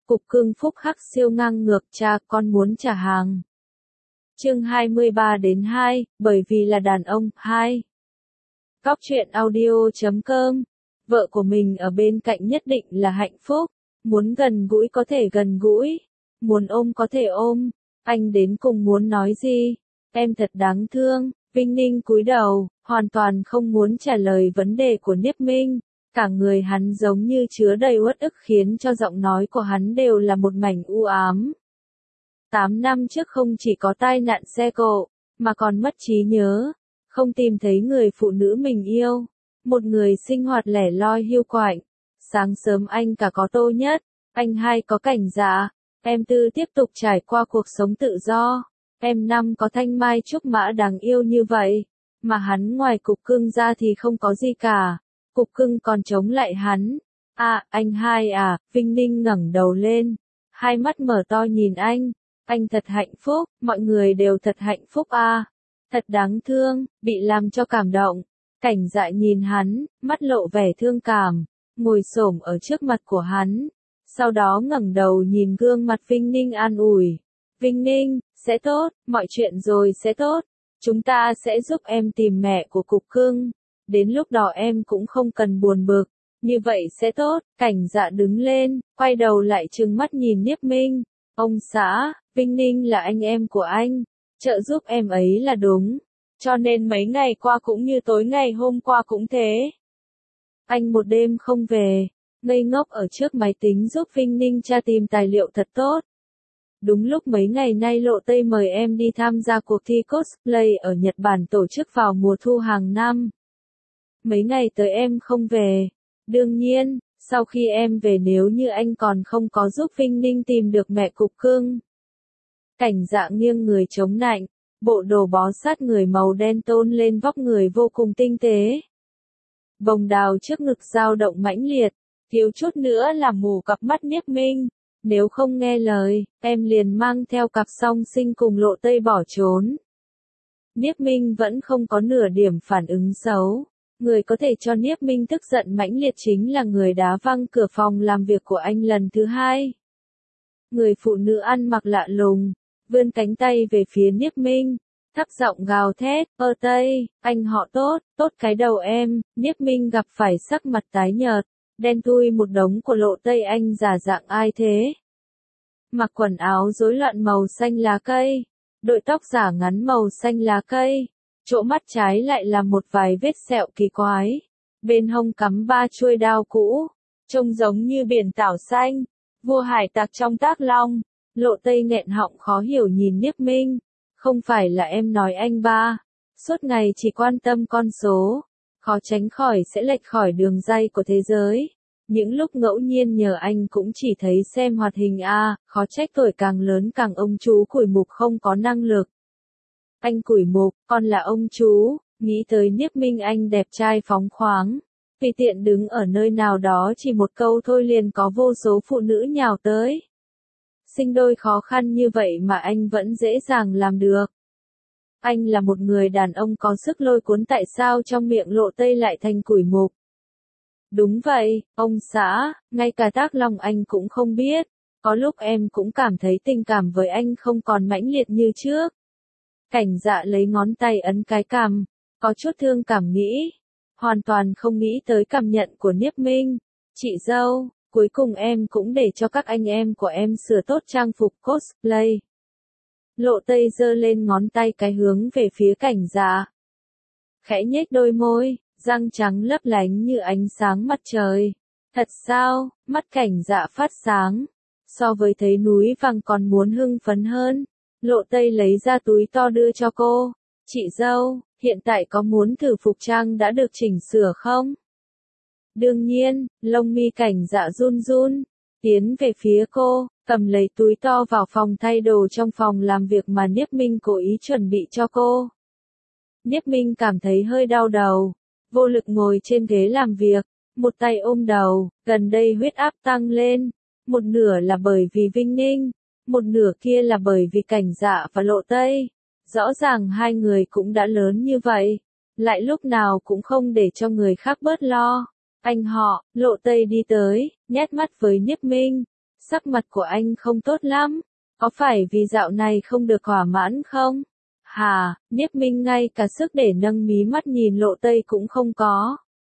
Cục cưng phúc hắc siêu ngang ngược, cha con muốn trả hàng. Chương 23-2, bởi vì là đàn ông, 2. Cóc truyện audio.com. Vợ của mình ở bên cạnh nhất định là hạnh phúc, muốn gần gũi có thể gần gũi, muốn ôm có thể ôm. Anh đến cùng muốn nói gì? Em thật đáng thương. Vinh Ninh cúi đầu, hoàn toàn không muốn trả lời vấn đề của Niếp Minh. Cả người hắn giống như chứa đầy uất ức khiến cho giọng nói của hắn đều là một mảnh u ám. 8 năm trước không chỉ có tai nạn xe cộ, mà còn mất trí nhớ, không tìm thấy người phụ nữ mình yêu. Một người sinh hoạt lẻ loi hiu quạnh. Sáng sớm anh cả có Tô Nhất, anh hai có Cảnh Dạ, em tư tiếp tục trải qua cuộc sống tự do. Em năm có Thanh Mai Trúc Mã đáng yêu như vậy, mà hắn ngoài cục cưng ra thì không có gì cả. Cục cưng còn chống lại hắn. À, anh hai à, Vinh Ninh ngẩng đầu lên, hai mắt mở to nhìn anh thật hạnh phúc, mọi người đều thật hạnh phúc à. Thật đáng thương, bị làm cho cảm động. Cảnh Dạ nhìn hắn, mắt lộ vẻ thương cảm, ngồi xổm ở trước mặt của hắn. Sau đó ngẩng đầu nhìn gương mặt Vinh Ninh an ủi. Vinh Ninh, sẽ tốt, mọi chuyện rồi sẽ tốt. Chúng ta sẽ giúp em tìm mẹ của cục cưng. Đến lúc đó em cũng không cần buồn bực. Như vậy sẽ tốt. Cảnh Dạ đứng lên, quay đầu lại trừng mắt nhìn Niếp Minh. Ông xã, Vinh Ninh là anh em của anh. Trợ giúp em ấy là đúng. Cho nên mấy ngày qua cũng như tối ngày hôm qua cũng thế. Anh một đêm không về, ngây ngốc ở trước máy tính giúp Vinh Ninh tra tìm tài liệu thật tốt. Đúng lúc mấy ngày nay Lộ Tây mời em đi tham gia cuộc thi cosplay ở Nhật Bản tổ chức vào mùa thu hàng năm. Mấy ngày tới em không về. Đương nhiên, sau khi em về nếu như anh còn không có giúp Vinh Ninh tìm được mẹ cục cưng. Cảnh Dạ nghiêng người chống nạnh, bộ đồ bó sát người màu đen tôn lên vóc người vô cùng tinh tế. Bồng đào trước ngực dao động mãnh liệt, thiếu chút nữa làm mù cặp mắt Niếp Minh. Nếu không nghe lời, em liền mang theo cặp song sinh cùng Lộ Tây bỏ trốn. Niếp Minh vẫn không có nửa điểm phản ứng xấu. Người có thể cho Niếp Minh tức giận mãnh liệt chính là người đá văng cửa phòng làm việc của anh lần thứ hai. Người phụ nữ ăn mặc lạ lùng, vươn cánh tay về phía Niếp Minh, thấp giọng gào thét, Tây, anh họ tốt, tốt cái đầu em. Niếp Minh gặp phải sắc mặt tái nhợt, đen thui một đống của Lộ Tây, anh giả dạng ai thế? Mặc quần áo rối loạn màu xanh lá cây, đội tóc giả ngắn màu xanh lá cây, chỗ mắt trái lại là một vài vết sẹo kỳ quái, bên hông cắm 3 chuôi đao cũ, trông giống như biển tảo xanh, vua hải tặc trong Tác Long. Lộ Tây nghẹn họng khó hiểu nhìn Niếp Minh, không phải là em nói anh ba, suốt ngày chỉ quan tâm con số, khó tránh khỏi sẽ lệch khỏi đường ray của thế giới. Những lúc ngẫu nhiên nhờ anh cũng chỉ thấy xem hoạt hình a, khó trách tuổi càng lớn càng ông chú Củi Mục không có năng lực. Anh Củi Mục, con là ông chú, nghĩ tới Niếp Minh anh đẹp trai phóng khoáng. Tùy tiện đứng ở nơi nào đó chỉ một câu thôi liền có vô số phụ nữ nhào tới. Sinh đôi khó khăn như vậy mà anh vẫn dễ dàng làm được. Anh là một người đàn ông có sức lôi cuốn, tại sao trong miệng Lộ Tây lại thành Củi Mục? Đúng vậy, ông xã, ngay cả Tác Long anh cũng không biết. Có lúc em cũng cảm thấy tình cảm với anh không còn mãnh liệt như trước. Cảnh Dạ lấy ngón tay ấn cái cằm, có chút thương cảm nghĩ. Hoàn toàn không nghĩ tới cảm nhận của Niếp Minh. Chị dâu, cuối cùng em cũng để cho các anh em của em sửa tốt trang phục cosplay. Lộ Tây giơ lên ngón tay cái hướng về phía Cảnh Dạ. Khẽ nhếch đôi môi, răng trắng lấp lánh như ánh sáng mặt trời. Thật sao? Mắt Cảnh Dạ phát sáng. So với thấy núi vàng còn muốn hưng phấn hơn. Lộ Tây lấy ra túi to đưa cho cô. Chị dâu, hiện tại có muốn thử phục trang đã được chỉnh sửa không? Đương nhiên, lông mi Cảnh Dạ run run, tiến về phía cô, cầm lấy túi to vào phòng thay đồ trong phòng làm việc mà Niếp Minh cố ý chuẩn bị cho cô. Niếp Minh cảm thấy hơi đau đầu, vô lực ngồi trên ghế làm việc, một tay ôm đầu, gần đây huyết áp tăng lên, một nửa là bởi vì Vinh Ninh, một nửa kia là bởi vì Cảnh Dạ và Lộ Tây. Rõ ràng hai người cũng đã lớn như vậy, lại lúc nào cũng không để cho người khác bớt lo. Anh họ, Lộ Tây đi tới, nhét mắt với Niếp Minh. sắc mặt của anh không tốt lắm, có phải vì dạo này không được thỏa mãn không? Hà, Niếp Minh ngay cả sức để nâng mí mắt nhìn Lộ Tây cũng không có.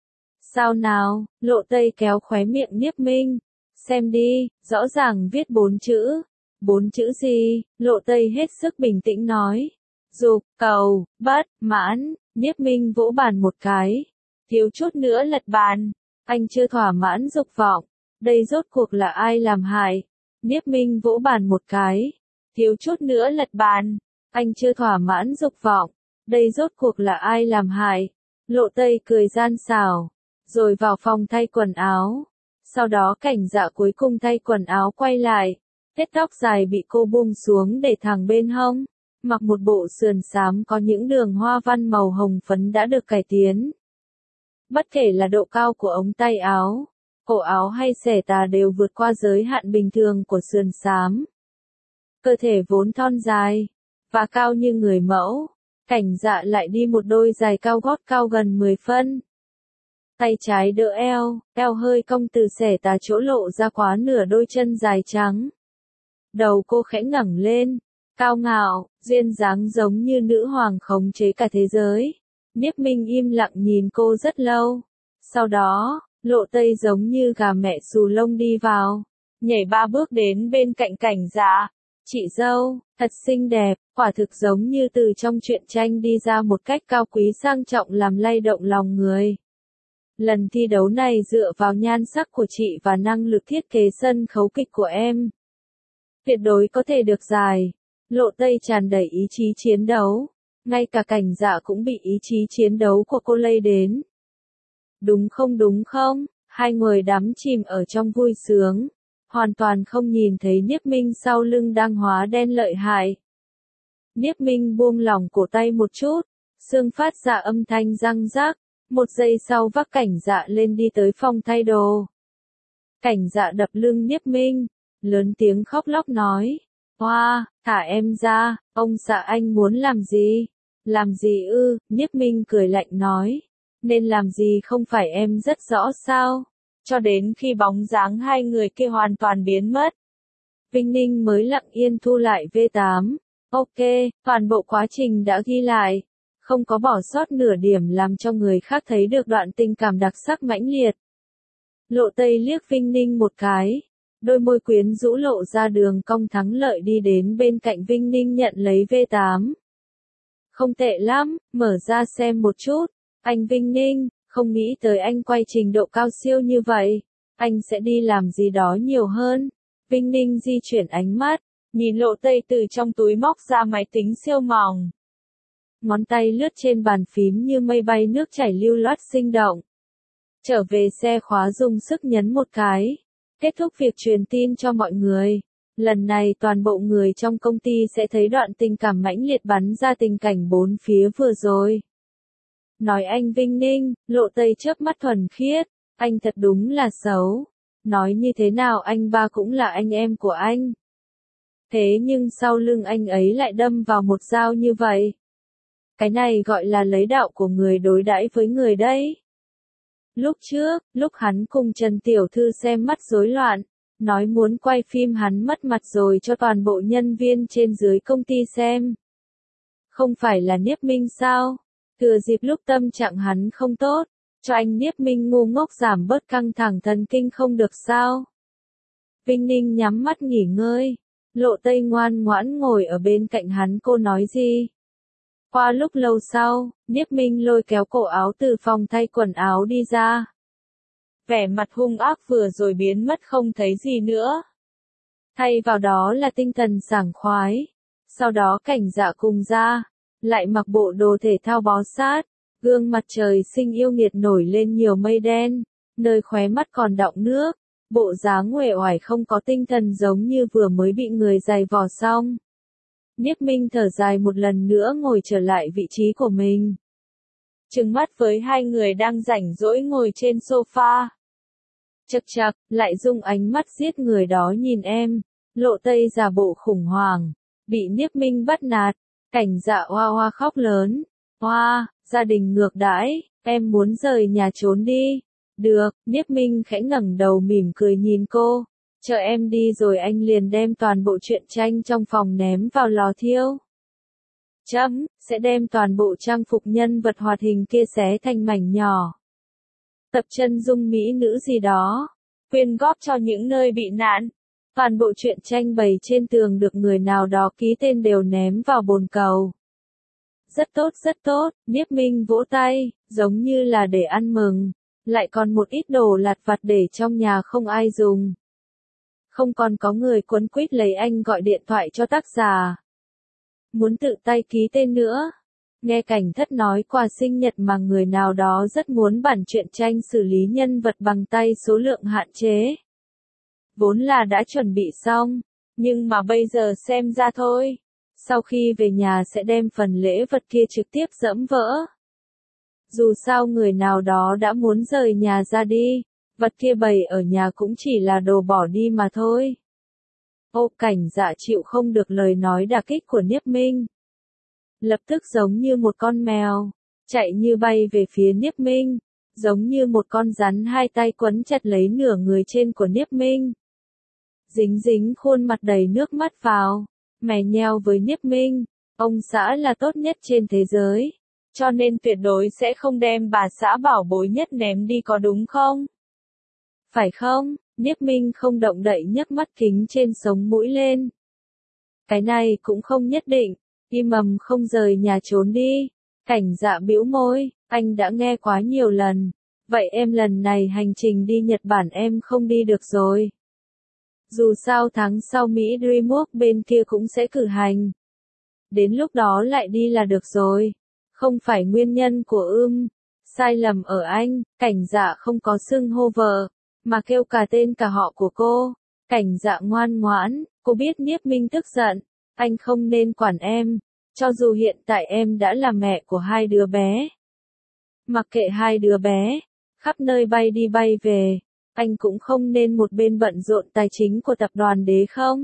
Sao nào, Lộ Tây kéo khóe miệng Niếp Minh. Xem đi, rõ ràng viết 4 chữ. 4 chữ gì? Lộ Tây hết sức bình tĩnh nói. Dục, cầu, bất, mãn. Niếp Minh vỗ bàn một cái. Thiếu chút nữa lật bàn. Anh chưa thỏa mãn dục vọng. Đây rốt cuộc là ai làm hại? Niếp Minh vỗ bàn một cái. Thiếu chút nữa lật bàn. Anh chưa thỏa mãn dục vọng. Đây rốt cuộc là ai làm hại? Lộ Tây cười gian xảo. Rồi vào phòng thay quần áo. Sau đó Cảnh Dạ cuối cùng thay quần áo quay lại. Tết tóc dài bị cô buông xuống để thẳng bên hông. Mặc một bộ sườn xám có những đường hoa văn màu hồng phấn đã được cải tiến. Bất kể là độ cao của ống tay áo, cổ áo hay xẻ tà đều vượt qua giới hạn bình thường của sườn xám. Cơ thể vốn thon dài và cao như người mẫu, Cảnh Dạ lại đi một đôi giày cao gót cao gần 10 phân. Tay trái đỡ eo, eo hơi cong từ xẻ tà chỗ lộ ra quá nửa đôi chân dài trắng. Đầu cô khẽ ngẩng lên, cao ngạo, duyên dáng giống như nữ hoàng khống chế cả thế giới. Niếp Minh im lặng nhìn cô rất lâu. Sau đó, Lộ Tây giống như gà mẹ xù lông đi vào, nhảy 3 bước đến bên cạnh Cảnh Dạ. Chị dâu, thật xinh đẹp, quả thực giống như từ trong truyện tranh đi ra một cách cao quý sang trọng làm lay động lòng người. Lần thi đấu này dựa vào nhan sắc của chị và năng lực thiết kế sân khấu kịch của em. Tuyệt đối có thể được giải. Lộ Tây tràn đầy ý chí chiến đấu. Ngay cả Cảnh Dạ cũng bị ý chí chiến đấu của cô lay đến. Đúng không? Hai người đắm chìm ở trong vui sướng. Hoàn toàn không nhìn thấy Niếp Minh sau lưng đang hóa đen lợi hại. Niếp Minh buông lỏng cổ tay một chút. Xương phát ra âm thanh răng rắc. Một giây sau vác Cảnh Dạ lên đi tới phòng thay đồ. Cảnh Dạ đập lưng Niếp Minh, lớn tiếng khóc lóc nói. Hoa, thả em ra, ông xã anh muốn làm gì? Làm gì ư? Niếp Minh cười lạnh nói. Nên làm gì không phải em rất rõ sao? Cho đến khi bóng dáng hai người kia hoàn toàn biến mất. Vinh Ninh mới lặng yên thu lại V8. Ok, toàn bộ quá trình đã ghi lại. Không có bỏ sót nửa điểm làm cho người khác thấy được đoạn tình cảm đặc sắc mãnh liệt. Lộ Tây liếc Vinh Ninh một cái. Đôi môi quyến rũ lộ ra đường cong thắng lợi đi đến bên cạnh Vinh Ninh nhận lấy V8. Không tệ lắm, mở ra xem một chút. Anh Vinh Ninh, không nghĩ tới anh quay trình độ cao siêu như vậy. Anh sẽ đi làm gì đó nhiều hơn. Vinh Ninh di chuyển ánh mắt, nhìn Lộ Tây từ trong túi móc ra máy tính siêu mỏng. Ngón tay lướt trên bàn phím như mây bay nước chảy lưu loát sinh động. Trở về xe khóa dùng sức nhấn một cái. Kết thúc việc truyền tin cho mọi người. Lần này toàn bộ người trong công ty sẽ thấy đoạn tình cảm mãnh liệt bắn ra tình cảnh bốn phía vừa rồi. Nói anh Vinh Ninh, Lộ Tây chớp mắt thuần khiết. Anh thật đúng là xấu. Nói như thế nào anh ba cũng là anh em của anh. Thế nhưng sau lưng anh ấy lại đâm vào một dao như vậy. Cái này gọi là lấy đạo của người đối đãi với người đấy. Lúc trước, lúc hắn cùng Trần Tiểu Thư xem mắt rối loạn, nói muốn quay phim hắn mất mặt rồi cho toàn bộ nhân viên trên dưới công ty xem. Không phải là Niếp Minh sao? Thừa dịp lúc tâm trạng hắn không tốt, cho anh Niếp Minh ngu ngốc giảm bớt căng thẳng thần kinh không được sao? Vinh Ninh nhắm mắt nghỉ ngơi. Lộ Tây ngoan ngoãn ngồi ở bên cạnh hắn, cô nói gì? Qua lúc lâu sau, Niếp Minh lôi kéo cổ áo từ phòng thay quần áo đi ra. Vẻ mặt hung ác vừa rồi biến mất không thấy gì nữa. Thay vào đó là tinh thần sảng khoái. Sau đó Cảnh Dạ cùng ra, lại mặc bộ đồ thể thao bó sát, gương mặt trời sinh yêu nghiệt nổi lên nhiều mây đen, nơi khóe mắt còn đọng nước, bộ dáng uể oải không có tinh thần giống như vừa mới bị người giày vò xong. Niếp Minh thở dài một lần nữa ngồi trở lại vị trí của mình. Trừng mắt với hai người đang rảnh rỗi ngồi trên sofa. Chậc chậc, lại dùng ánh mắt giết người đó nhìn em. Lộ Tây giả bộ khủng hoảng, bị Niếp Minh bắt nạt. Cảnh Dạ hoa hoa khóc lớn. Hoa, gia đình ngược đãi, em muốn rời nhà trốn đi. Được, Niếp Minh khẽ ngẩng đầu mỉm cười nhìn cô. Chờ em đi rồi anh liền đem toàn bộ truyện tranh trong phòng ném vào lò thiêu. Sẽ đem toàn bộ trang phục nhân vật hoạt hình kia xé thành mảnh nhỏ. Tập chân dung mỹ nữ gì đó. Quyên góp cho những nơi bị nạn. Toàn bộ truyện tranh bày trên tường được người nào đó ký tên đều ném vào bồn cầu. Rất tốt, Nhiếp Minh vỗ tay, giống như là để ăn mừng. Lại còn một ít đồ lặt vặt để trong nhà không ai dùng. Không còn có người quấn quýt lấy anh gọi điện thoại cho tác giả. Muốn tự tay ký tên nữa. Nghe Cảnh Thất nói quà sinh nhật mà người nào đó rất muốn bản truyện tranh xử lý nhân vật bằng tay số lượng hạn chế. Vốn là đã chuẩn bị xong, nhưng mà bây giờ xem ra thôi. Sau khi về nhà sẽ đem phần lễ vật kia trực tiếp giẫm vỡ. Dù sao người nào đó đã muốn rời nhà ra đi, vật kia bày ở nhà cũng chỉ là đồ bỏ đi mà thôi. Ô Cảnh Dạ chịu không được lời nói đả kích của Nhiếp Minh. Lập tức giống như một con mèo, chạy như bay về phía Nhiếp Minh, giống như một con rắn hai tay quấn chặt lấy nửa người trên của Nhiếp Minh. Dính khuôn mặt đầy nước mắt vào, mè nheo với Nhiếp Minh, ông xã là tốt nhất trên thế giới, cho nên tuyệt đối sẽ không đem bà xã bảo bối nhất ném đi có đúng không? Phải không? Nhiếp Minh không động đậy nhấc mắt kính trên sống mũi lên. Cái này cũng không nhất định, im ầm không rời nhà trốn đi. Cảnh Dạ bĩu môi, anh đã nghe quá nhiều lần. Vậy em lần này hành trình đi Nhật Bản em không đi được rồi. Dù sao tháng sau Mỹ DreamWorks bên kia cũng sẽ cử hành. Đến lúc đó lại đi là được rồi. Không phải nguyên nhân của sai lầm ở anh, Cảnh Dạ không có xưng hô vợ, mà kêu cả tên cả họ của cô. Cảnh Dạ ngoan ngoãn, cô biết Nhiếp Minh tức giận, anh không nên quản em, cho dù hiện tại em đã là mẹ của hai đứa bé. Mặc kệ hai đứa bé, khắp nơi bay đi bay về, anh cũng không nên một bên bận rộn tài chính của tập đoàn Đế không?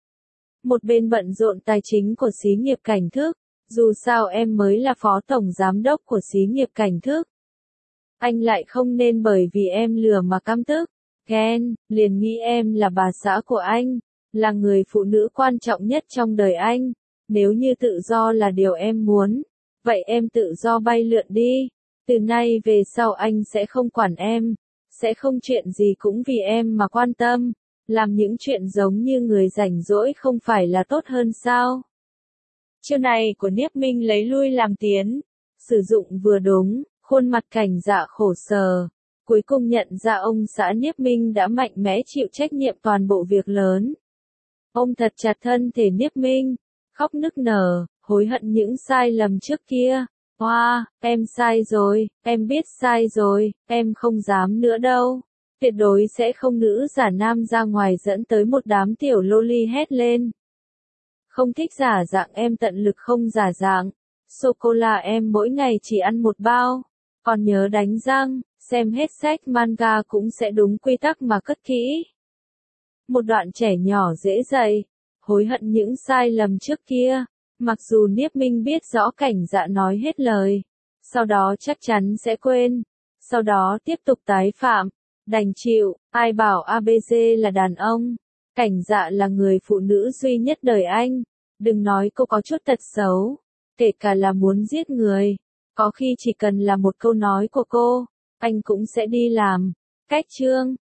Một bên bận rộn tài chính của xí nghiệp Cảnh Thức, dù sao em mới là phó tổng giám đốc của xí nghiệp Cảnh Thức. Anh lại không nên bởi vì em lừa mà căm tức, ghen, liền nghĩ em là bà xã của anh, là người phụ nữ quan trọng nhất trong đời anh. Nếu như tự do là điều em muốn, vậy em tự do bay lượn đi. Từ nay về sau anh sẽ không quản em, sẽ không chuyện gì cũng vì em mà quan tâm. Làm những chuyện giống như người rảnh rỗi không phải là tốt hơn sao? Chiêu này của Nhiếp Minh lấy lui làm tiến, sử dụng vừa đúng, khuôn mặt Cảnh Dạ khổ sở. Cuối cùng nhận ra ông xã Nhiếp Minh đã mạnh mẽ chịu trách nhiệm toàn bộ việc lớn. Ông thật chặt thân thể Nhiếp Minh, khóc nức nở, hối hận những sai lầm trước kia. Hoa, em sai rồi, em biết sai rồi, em không dám nữa đâu. Tuyệt đối sẽ không nữ giả nam ra ngoài dẫn tới một đám tiểu loli hét lên. Không thích giả dạng em tận lực không giả dạng. Sô-cô-la em mỗi ngày chỉ ăn một bao. Còn nhớ đánh răng, xem hết sách manga cũng sẽ đúng quy tắc mà cất kỹ. Một đoạn trẻ nhỏ dễ dạy, hối hận những sai lầm trước kia. Mặc dù Nhiếp Minh biết rõ Cảnh Dạ nói hết lời, sau đó chắc chắn sẽ quên, sau đó tiếp tục tái phạm, đành chịu, ai bảo ABC là đàn ông, Cảnh Dạ là người phụ nữ duy nhất đời anh, đừng nói cô có chút tật xấu, kể cả là muốn giết người, có khi chỉ cần là một câu nói của cô, anh cũng sẽ đi làm. Cách chương